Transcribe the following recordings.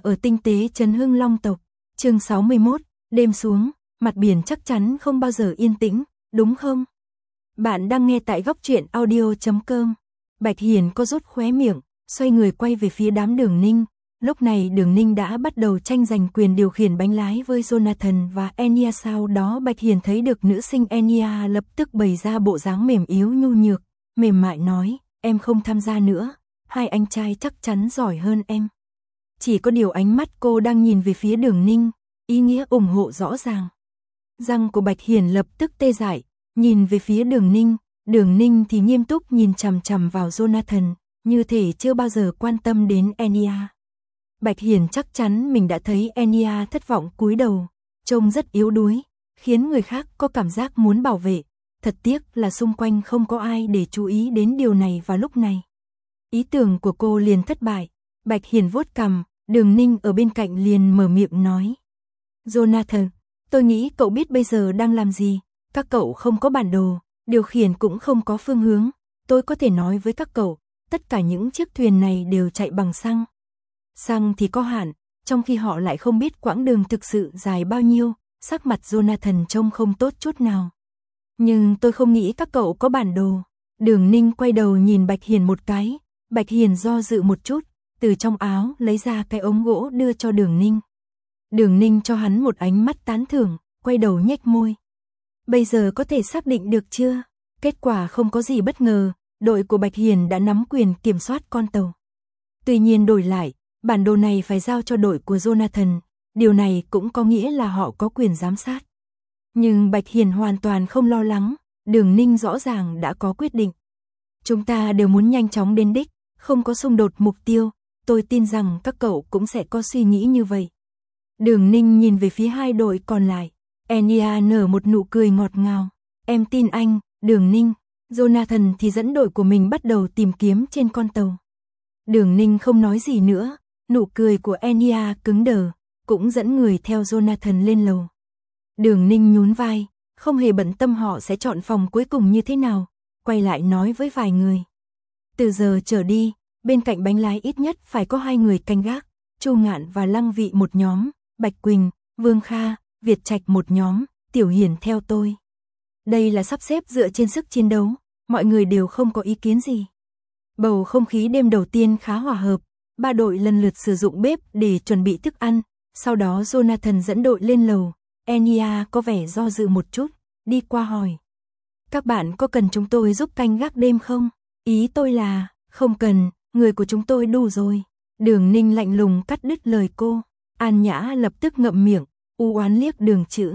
ở tinh tế trấn Hưng Long tộc. Chương 61, đêm xuống, mặt biển chắc chắn không bao giờ yên tĩnh, đúng không? Bạn đang nghe tại góc truyện audio.com. Bạch Hiền có rút khóe miệng, xoay người quay về phía đám Đường Ninh. Lúc này Đường Ninh đã bắt đầu tranh giành quyền điều khiển bánh lái với Jonathan và Enya. Sau đó Bạch Hiền thấy được nữ sinh Enya lập tức bày ra bộ dáng mềm yếu nhu nhược, mềm mại nói, em không tham gia nữa, hai anh trai chắc chắn giỏi hơn em. Chỉ có điều ánh mắt cô đang nhìn về phía Đường Ninh, ý nghĩa ủng hộ rõ ràng. Răng của Bạch Hiền lập tức tê dại, nhìn về phía Đường Ninh thì nghiêm túc nhìn chằm chằm vào Jonathan, như thể chưa bao giờ quan tâm đến Enya. Bạch Hiền chắc chắn mình đã thấy Enya thất vọng cúi đầu, trông rất yếu đuối, khiến người khác có cảm giác muốn bảo vệ. Thật tiếc là xung quanh không có ai để chú ý đến điều này vào lúc này. Ý tưởng của cô liền thất bại. Bạch Hiền vuốt cằm, Đường Ninh ở bên cạnh liền mở miệng nói. Jonathan, tôi nghĩ cậu biết bây giờ đang làm gì. Các cậu không có bản đồ, điều khiển cũng không có phương hướng. Tôi có thể nói với các cậu, tất cả những chiếc thuyền này đều chạy bằng xăng. Xăng thì có hạn, trong khi họ lại không biết quãng đường thực sự dài bao nhiêu. Sắc mặt Jonathan trông không tốt chút nào. Nhưng tôi không nghĩ các cậu có bản đồ. Đường Ninh quay đầu nhìn Bạch Hiền một cái. Bạch Hiền do dự một chút, từ trong áo lấy ra cái ống gỗ đưa cho Đường Ninh. Đường Ninh cho hắn một ánh mắt tán thưởng, quay đầu nhếch môi. Bây giờ có thể xác định được chưa? Kết quả không có gì bất ngờ, đội của Bạch Hiền đã nắm quyền kiểm soát con tàu. Tuy nhiên đổi lại, bản đồ này phải giao cho đội của Jonathan, điều này cũng có nghĩa là họ có quyền giám sát. Nhưng Bạch Hiền hoàn toàn không lo lắng, Đường Ninh rõ ràng đã có quyết định. Chúng ta đều muốn nhanh chóng đến đích, không có xung đột mục tiêu, tôi tin rằng các cậu cũng sẽ có suy nghĩ như vậy. Đường Ninh nhìn về phía hai đội còn lại, Enya nở một nụ cười ngọt ngào, em tin anh, Đường Ninh. Jonathan thì dẫn đội của mình bắt đầu tìm kiếm trên con tàu. Đường Ninh không nói gì nữa, nụ cười của Enya cứng đờ, cũng dẫn người theo Jonathan lên lầu. Đường Ninh nhún vai, không hề bận tâm họ sẽ chọn phòng cuối cùng như thế nào, quay lại nói với vài người. Từ giờ trở đi, bên cạnh bánh lái ít nhất phải có 2 người canh gác, Chu Ngạn và Lăng Vị một nhóm, Bạch Quỳnh, Vương Kha, Việt Trạch một nhóm, Tiểu Hiển theo tôi. Đây là sắp xếp dựa trên sức chiến đấu, mọi người đều không có ý kiến gì. Bầu không khí đêm đầu tiên khá hòa hợp, 3 đội lần lượt sử dụng bếp để chuẩn bị thức ăn, sau đó Jonathan dẫn đội lên lầu. Enya có vẻ do dự một chút, đi qua hỏi. Các bạn có cần chúng tôi giúp canh gác đêm không? Ý tôi là, không cần, người của chúng tôi đủ rồi. Đường Ninh lạnh lùng cắt đứt lời cô. An Nhã lập tức ngậm miệng, u oán liếc Đường Chữ.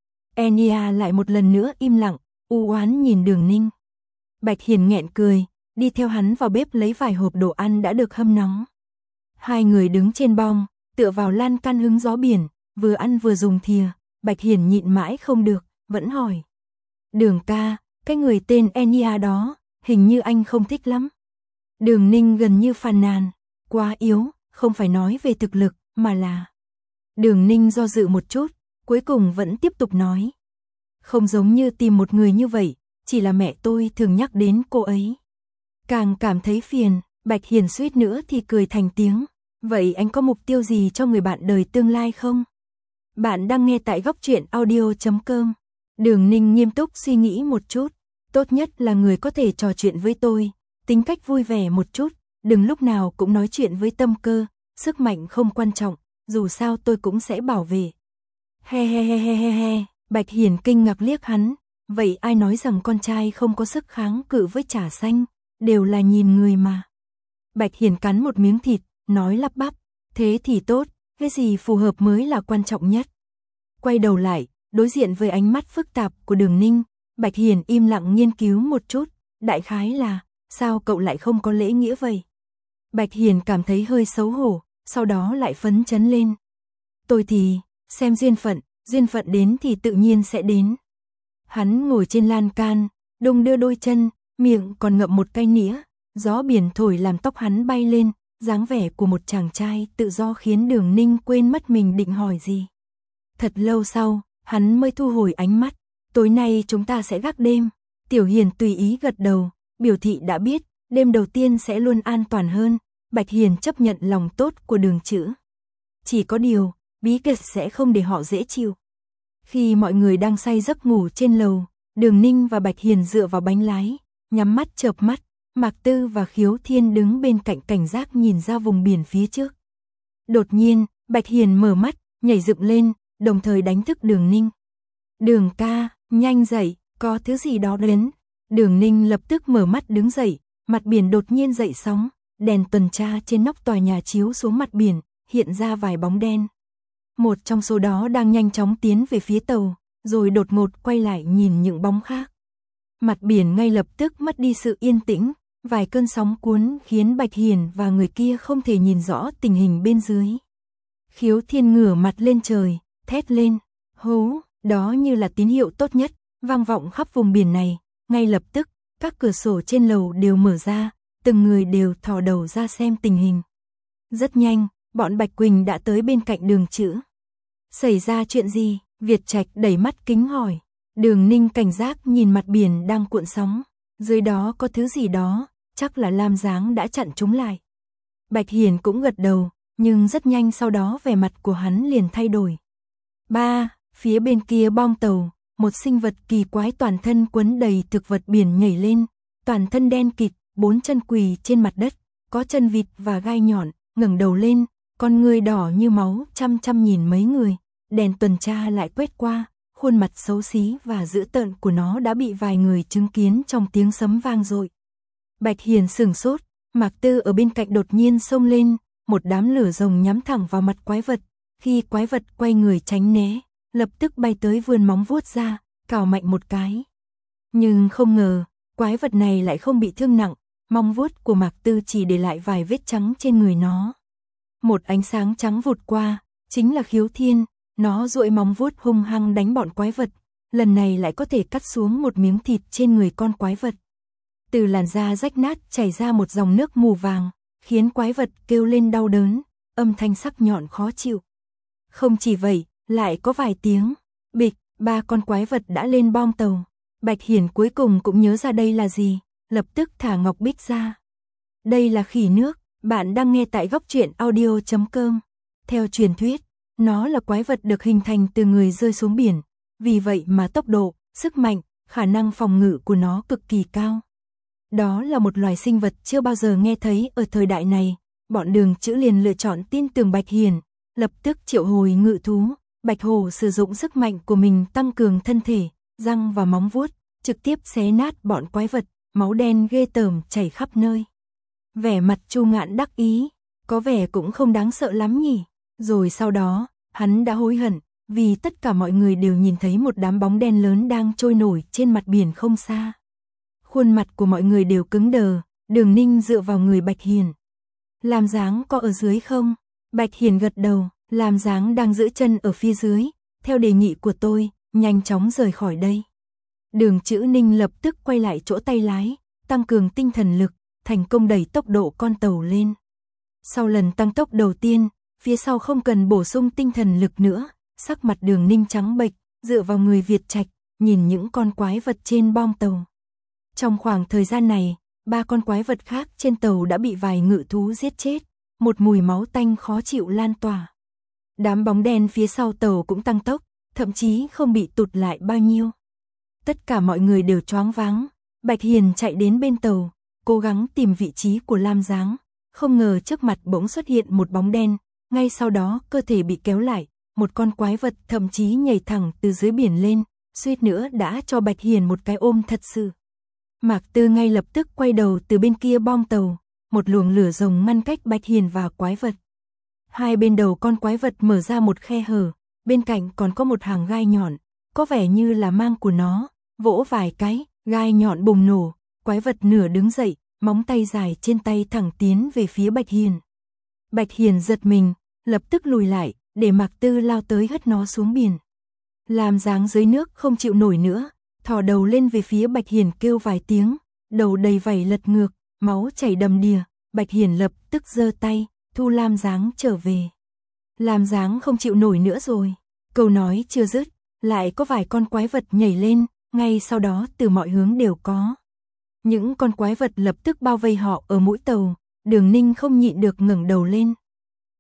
Enya lại một lần nữa im lặng, u oán nhìn Đường Ninh. Bạch Hiền nghẹn cười, đi theo hắn vào bếp lấy vài hộp đồ ăn đã được hâm nóng. Hai người đứng trên bong, tựa vào lan can hứng gió biển, vừa ăn vừa dùng thìa. Bạch Hiền nhịn mãi không được, vẫn hỏi. Đường ca, cái người tên Enya đó, hình như anh không thích lắm. Đường Ninh gần như phàn nàn, quá yếu, không phải nói về thực lực, mà là... Đường Ninh do dự một chút, cuối cùng vẫn tiếp tục nói. Không giống như tìm một người như vậy, chỉ là mẹ tôi thường nhắc đến cô ấy. Càng cảm thấy phiền, Bạch Hiền suýt nữa thì cười thành tiếng. Vậy anh có mục tiêu gì cho người bạn đời tương lai không? Bạn đang nghe tại góc truyện audio.com. Đường Ninh nghiêm túc suy nghĩ một chút. Tốt nhất là người có thể trò chuyện với tôi, tính cách vui vẻ một chút, đừng lúc nào cũng nói chuyện với tâm cơ, sức mạnh không quan trọng, dù sao tôi cũng sẽ bảo vệ. He he he he he he, Bạch Hiền kinh ngạc liếc hắn, vậy ai nói rằng con trai không có sức kháng cự với trà xanh, đều là nhìn người mà. Bạch Hiền cắn một miếng thịt, nói lắp bắp, thế thì tốt, cái gì phù hợp mới là quan trọng nhất. Quay đầu lại, đối diện với ánh mắt phức tạp của Đường Ninh, Bạch Hiền im lặng nghiên cứu một chút, đại khái là, sao cậu lại không có lễ nghĩa vậy? Bạch Hiền cảm thấy hơi xấu hổ, sau đó lại phấn chấn lên. Tôi thì, xem duyên phận đến thì tự nhiên sẽ đến. Hắn ngồi trên lan can, đung đưa đôi chân, miệng còn ngậm một cây nĩa, gió biển thổi làm tóc hắn bay lên, dáng vẻ của một chàng trai tự do khiến Đường Ninh quên mất mình định hỏi gì. Thật lâu sau, hắn mới thu hồi ánh mắt, tối nay chúng ta sẽ gác đêm. Tiểu Hiền tùy ý gật đầu, biểu thị đã biết, đêm đầu tiên sẽ luôn an toàn hơn. Bạch Hiền chấp nhận lòng tốt của Đường Chữ. chỉ có điều, bí kịch sẽ không để họ dễ chịu. Khi mọi người đang say giấc ngủ trên lầu, Đường Ninh và Bạch Hiền dựa vào bánh lái, nhắm mắt chợp mắt, Mạc Tư và Khiếu Thiên đứng bên cạnh cảnh giác nhìn ra vùng biển phía trước. Đột nhiên, Bạch Hiền mở mắt, nhảy dựng lên, đồng thời đánh thức Đường Ninh. Đường ca, nhanh dậy, có thứ gì đó đến. Đường Ninh lập tức mở mắt đứng dậy, mặt biển đột nhiên dậy sóng, đèn tuần tra trên nóc tòa nhà chiếu xuống mặt biển, hiện ra vài bóng đen. Một trong số đó đang nhanh chóng tiến về phía tàu, rồi đột ngột quay lại nhìn những bóng khác. Mặt biển ngay lập tức mất đi sự yên tĩnh, vài cơn sóng cuốn khiến Bạch Hiền và người kia không thể nhìn rõ tình hình bên dưới. Khiếu Thiên ngửa mặt lên trời, thét lên, hú, đó như là tín hiệu tốt nhất, vang vọng khắp vùng biển này. Ngay lập tức, các cửa sổ trên lầu đều mở ra, từng người đều thò đầu ra xem tình hình. Rất nhanh, bọn Bạch Quỳnh đã tới bên cạnh Đường Chữ. Xảy ra chuyện gì? Việt Trạch đẩy mắt kính hỏi. Đường Ninh cảnh giác nhìn mặt biển đang cuộn sóng, dưới đó có thứ gì đó, chắc là Lam Giáng đã chặn chúng lại. Bạch Hiền cũng gật đầu, nhưng rất nhanh sau đó vẻ mặt của hắn liền thay đổi. Phía bên kia bong tàu, một sinh vật kỳ quái toàn thân quấn đầy thực vật biển nhảy lên, toàn thân đen kịt, 4 chân quỳ trên mặt đất, có chân vịt và gai nhọn, ngẩng đầu lên, con ngươi đỏ như máu, chăm chăm nhìn mấy người. Đèn tuần tra lại quét qua, khuôn mặt xấu xí và dữ tợn của nó đã bị vài người chứng kiến trong tiếng sấm vang dội. Bạch Hiền sửng sốt, Mạc Tư ở bên cạnh đột nhiên xông lên, một đám lửa rồng nhắm thẳng vào mặt quái vật. Khi quái vật quay người tránh né, lập tức bay tới vươn móng vuốt ra, cào mạnh một cái. Nhưng không ngờ, quái vật này lại không bị thương nặng, móng vuốt của Mạc Tư chỉ để lại vài vết trắng trên người nó. Một ánh sáng trắng vụt qua, chính là Khiếu Thiên, nó duỗi móng vuốt hung hăng đánh bọn quái vật, lần này lại có thể cắt xuống một miếng thịt trên người con quái vật. Từ làn da rách nát chảy ra một dòng nước mù vàng, khiến quái vật kêu lên đau đớn, âm thanh sắc nhọn khó chịu. Không chỉ vậy, lại có vài tiếng bịch, 3 con quái vật đã lên bong tàu. Bạch Hiền cuối cùng cũng nhớ ra đây là gì, lập tức thả ngọc bích ra. Đây là khỉ nước, bạn đang nghe tại góc truyện audio.com. Theo truyền thuyết, nó là quái vật được hình thành từ người rơi xuống biển, vì vậy mà tốc độ, sức mạnh, khả năng phòng ngự của nó cực kỳ cao. Đó là một loài sinh vật chưa bao giờ nghe thấy ở thời đại này, bọn Đường Chữ liền lựa chọn tin tưởng Bạch Hiền, lập tức triệu hồi ngự thú. Bạch Hổ sử dụng sức mạnh của mình tăng cường thân thể, răng và móng vuốt, trực tiếp xé nát bọn quái vật, máu đen ghê tởm chảy khắp nơi. Vẻ mặt Chu Ngạn đắc ý, có vẻ cũng không đáng sợ lắm nhỉ. Rồi sau đó, hắn đã hối hận, vì tất cả mọi người đều nhìn thấy một đám bóng đen lớn đang trôi nổi trên mặt biển không xa. Khuôn mặt của mọi người đều cứng đờ, Đường Ninh dựa vào người Bạch Hiền. Lam Giáng có ở dưới không? Bạch Hiền gật đầu, Lam Giáng đang giữ chân ở phía dưới, theo đề nghị của tôi, nhanh chóng rời khỏi đây. Đường Chữ Ninh lập tức quay lại chỗ tay lái, tăng cường tinh thần lực, thành công đẩy tốc độ con tàu lên. Sau lần tăng tốc đầu tiên, phía sau không cần bổ sung tinh thần lực nữa, sắc mặt Đường Ninh trắng bệch, dựa vào người Việt Trạch, nhìn những con quái vật trên bong tàu. Trong khoảng thời gian này, 3 con quái vật khác trên tàu đã bị vài ngự thú giết chết, một mùi máu tanh khó chịu lan tỏa. Đám bóng đen phía sau tàu cũng tăng tốc, thậm chí không bị tụt lại bao nhiêu. Tất cả mọi người đều choáng váng. Bạch Hiền chạy đến bên tàu, cố gắng tìm vị trí của Lam Giáng, không ngờ trước mặt bỗng xuất hiện một bóng đen, ngay sau đó cơ thể bị kéo lại, một con quái vật thậm chí nhảy thẳng từ dưới biển lên, suýt nữa đã cho Bạch Hiền một cái ôm thật sự. Mạc Tư ngay lập tức quay đầu từ bên kia bong tàu, một luồng lửa rồng ngăn cách Bạch Hiền và quái vật. Hai bên đầu con quái vật mở ra một khe hở, bên cạnh còn có một hàng gai nhọn, có vẻ như là mang của nó, vỗ vài cái, gai nhọn bùng nổ, quái vật nửa đứng dậy, móng tay dài trên tay thẳng tiến về phía Bạch Hiền. Bạch Hiền giật mình, lập tức lùi lại, để Mạc Tư lao tới hất nó xuống biển. Lam Giáng dưới nước không chịu nổi nữa, thò đầu lên về phía Bạch Hiền kêu vài tiếng, đầu đầy vảy lật ngược, máu chảy đầm đìa. Bạch Hiền lập tức giơ tay, thu Lam Giáng trở về. Lam Giáng không chịu nổi nữa rồi. Câu nói chưa dứt, lại có vài con quái vật nhảy lên, ngay sau đó từ mọi hướng đều có. Những con quái vật lập tức bao vây họ ở mũi tàu, Đường Ninh không nhịn được ngẩng đầu lên.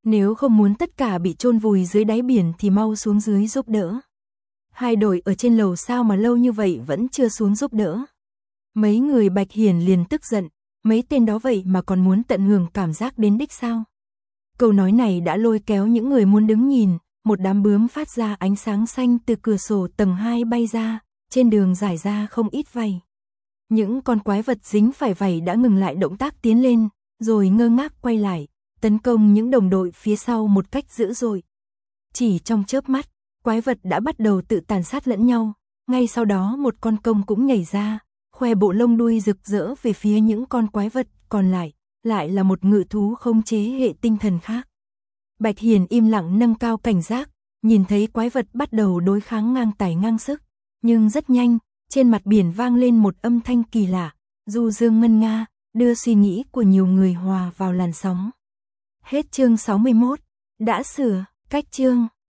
Nếu không muốn tất cả bị chôn vùi dưới đáy biển thì mau xuống dưới giúp đỡ. Hai đội ở trên lầu sao mà lâu như vậy vẫn chưa xuống giúp đỡ. Mấy người Bạch Hiền liền tức giận, mấy tên đó vậy mà còn muốn tận hưởng cảm giác đến đích sao? Câu nói này đã lôi kéo những người muốn đứng nhìn, một đám bướm phát ra ánh sáng xanh từ cửa sổ tầng 2 bay ra, trên đường rải ra không ít vảy. Những con quái vật dính phải vảy đã ngừng lại động tác tiến lên, rồi ngơ ngác quay lại, tấn công những đồng đội phía sau một cách dữ dội. Chỉ trong chớp mắt, quái vật đã bắt đầu tự tàn sát lẫn nhau, ngay sau đó một con công cũng nhảy ra, khoe bộ lông đuôi rực rỡ về phía những con quái vật còn lại là một ngự thú không chế hệ tinh thần khác. Bạch Hiền im lặng nâng cao cảnh giác, nhìn thấy quái vật bắt đầu đối kháng ngang tài ngang sức, nhưng rất nhanh, trên mặt biển vang lên một âm thanh kỳ lạ, du dương ngân nga, đưa suy nghĩ của nhiều người hòa vào làn sóng. Hết chương 61, đã sửa, cách chương